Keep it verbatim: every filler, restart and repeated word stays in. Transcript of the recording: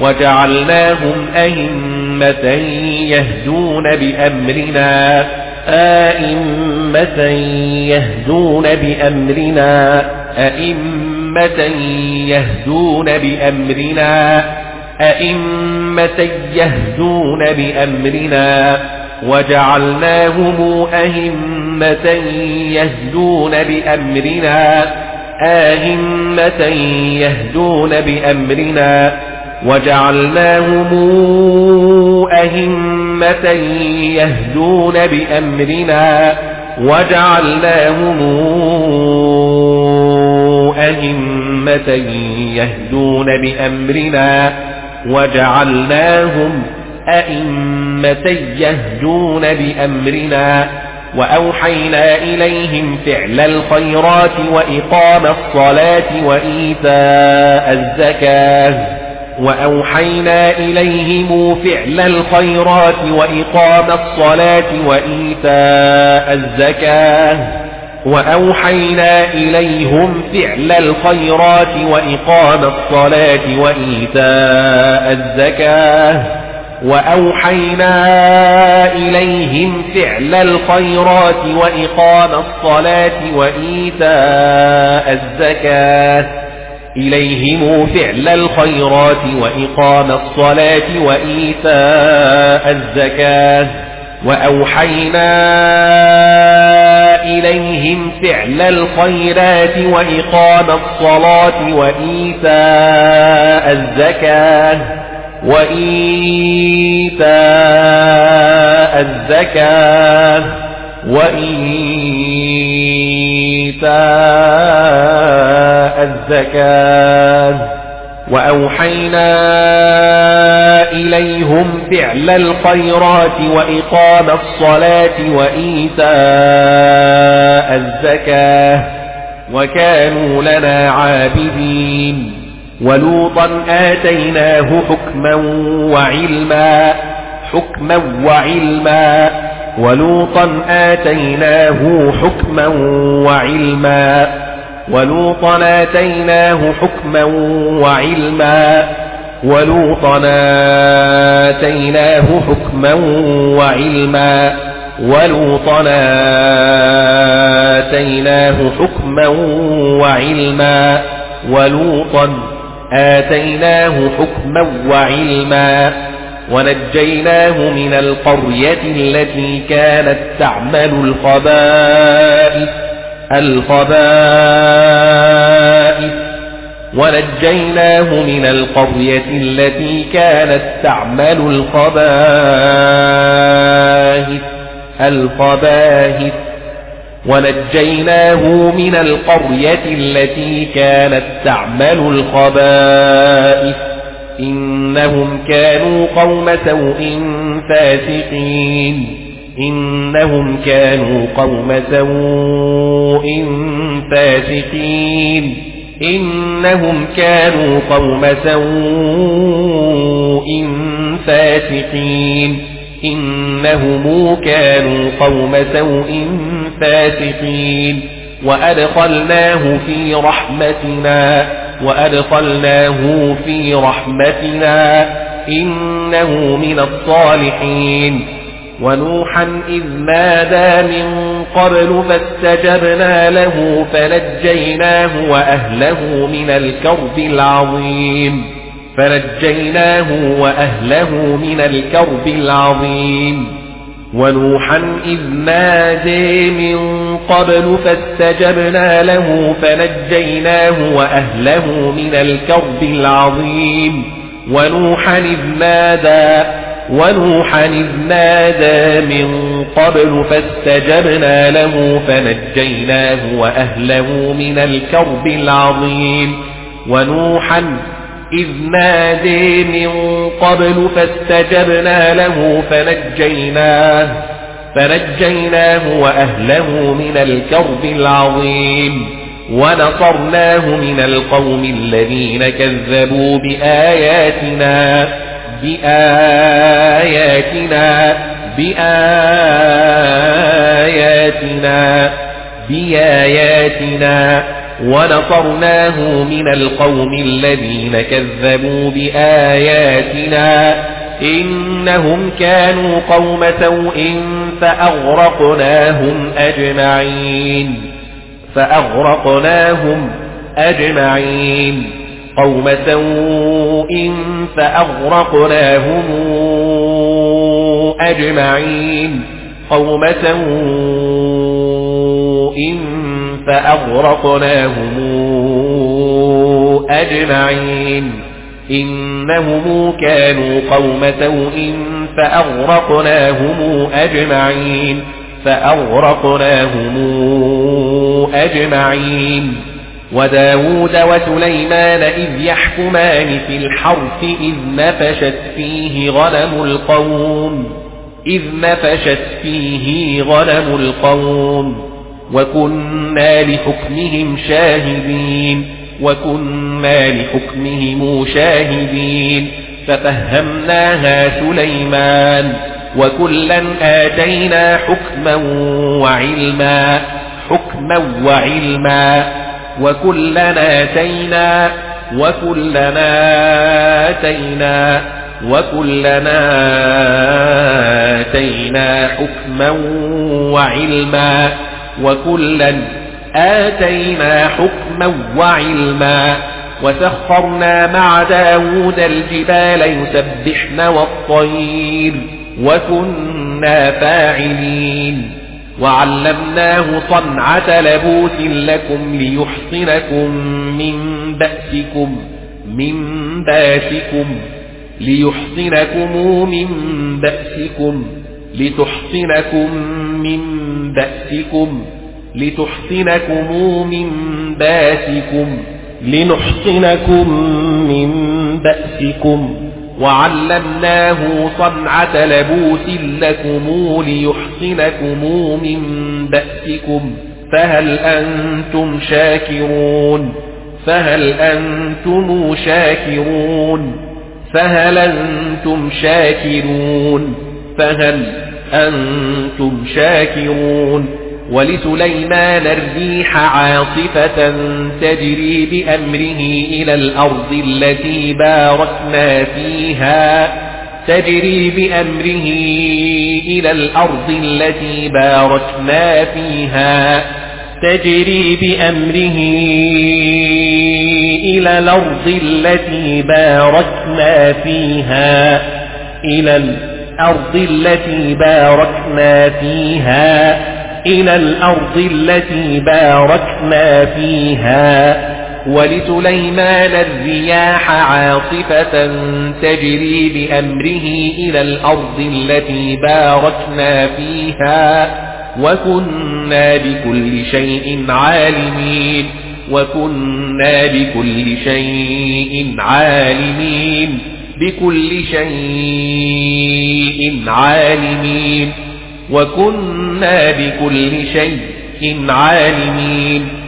وجعلناهم أئمة يهدون بأمرنا أئمة يهدون بأمرنا أئمة يهدون بأمرنا أئمة يهدون بأمرنا وجعلناهم أئمة يهدون بأمرنا أئمة يهدون بأمرنا وجعلناهم أئمة يهدون بأمرنا وجعلناهم أئمة يهدون بأمرنا وجعلناهم أئمة يهدون بأمرنا وأوحينا إليهم فعل الخيرات وإقام الصلاة وإيتاء الزكاة وأوحينا إليهم فعل الخيرات وإقام الصلاة وإيتاء الزكاة وأوحينا إليهم فعل الخيرات وإقام الصلاة وإيتاء الزكاة وأوحينا إليهم فعل الخيرات وإقام الصلاة وإيتاء الزكاة إليهم فعل الخيرات وإقام الصلاة وإيتاء الزكاة وأوحينا إليهم فعل الخيرات وإقام الصلاة وإيتاء الزكاة وإيتاء الزكاة وإيتاء الزكاة وأوحينا إليهم فعل الخيرات وإقام الصلاة وإيتاء الزكاة وكانوا لنا عابدين ولوطا آتيناه حكما وعلما حكما وعلما ولوطا آتيناه حكما وعلما ولوطا آتيناه حكما وعلما ولوطا آتيناه حكما وعلما ولوطا آتيناه حكما وعلما ولوطا آتيناه حكما وعلما ونجيناه من القرية التي كانت تعمل الخبائث الخبائث ونجيناه من القرية التي كانت تعمل الخبائث الخبائث ونجيناه من القرية التي كانت تعمل الخبائث إنهم كانوا قوم سوء فاسقين إنهم كانوا قوم سوء فاسقين إنهم كانوا قوم سوء فاسقين إنهم كانوا قوم سوء فاسقين وأدخلناه في رحمتنا وأدخلناه في رحمتنا إنه من الصالحين ونوحا إذ نادى من قبل فاستجبنا له فنجيناه وأهله من الكرب العظيم فنجيناه وأهله من الكرب العظيم ونوحا إذ نادى من قبل فاستجبنا له فنجيناه وأهله من الكرب العظيم ونوحا إذ نادى ونوحا إذ نادى من قبل فاستجبنا له فنجيناه وأهله من الكرب العظيم ونوحا إذ نادى من قبل فاستجبنا له فنجيناه فنجيناه وأهله من الكرب العظيم ونصرناه من القوم الذين كذبوا بآياتنا بآياتنا بآياتنا بآياتنا ونصرناه من القوم الذين كذبوا بآياتنا إنهم كانوا قوم سوء فأغرقناهم أجمعين فأغرقناهم أجمعين قوم سوء فأغرقناهم أجمعين قوم سوء فأغرقناهم أجمعين إنهم كانوا قوم سوء فأغرقناهم أجمعين فأغرقناهم أجمعين وداود وسليمان إذ يحكمان في الحرث إذ نفشت فيه غنم القوم إذ نفشت فيه غنم القوم وكنا لحكمهم شاهدين وكنا لحكمهم شاهدين ففهمناها سليمان وكلا آتينا حكما وعلما حكما وعلما وكلنا آتينا وكلنا آتينا وكلنا آتينا حكما وعلما وكلا آتينا حكما وعلما وسخرنا مع داود الجبال يسبحن والطير وكنا فاعلين وعلمناه صنعة لبوس لكم ليحصنكم من بأسكم من باسكم ليحصنكم من بأسكم لتحصنكم من بأسكم لتحصنكم من باسكم لنحصنكم من بأسكم وعلمناه صنعة لبوس لكم ليحصنكم من بأسكم فهل أنتم شاكرون فهل أنتم شاكرون فهل أنتم شاكرون فهل أنتم شاكرون ولسليمان الريح عاصفة تجري بأمره إلى الأرض التي باركنا فيها تجري بأمره إلى الأرض التي باركنا فيها تجري بأمره إلى الأرض التي باركنا فيها إلى الأرض التي باركنا فيها إلى الأرض التي باركنا فيها ولسليمان الرياح عاصفة تجري بأمره إلى الأرض التي باركنا فيها وكنا بكل شيء عالمين وكنا بكل شيء عالمين بكل شيء عالمين وكنا بكل شيء عالمين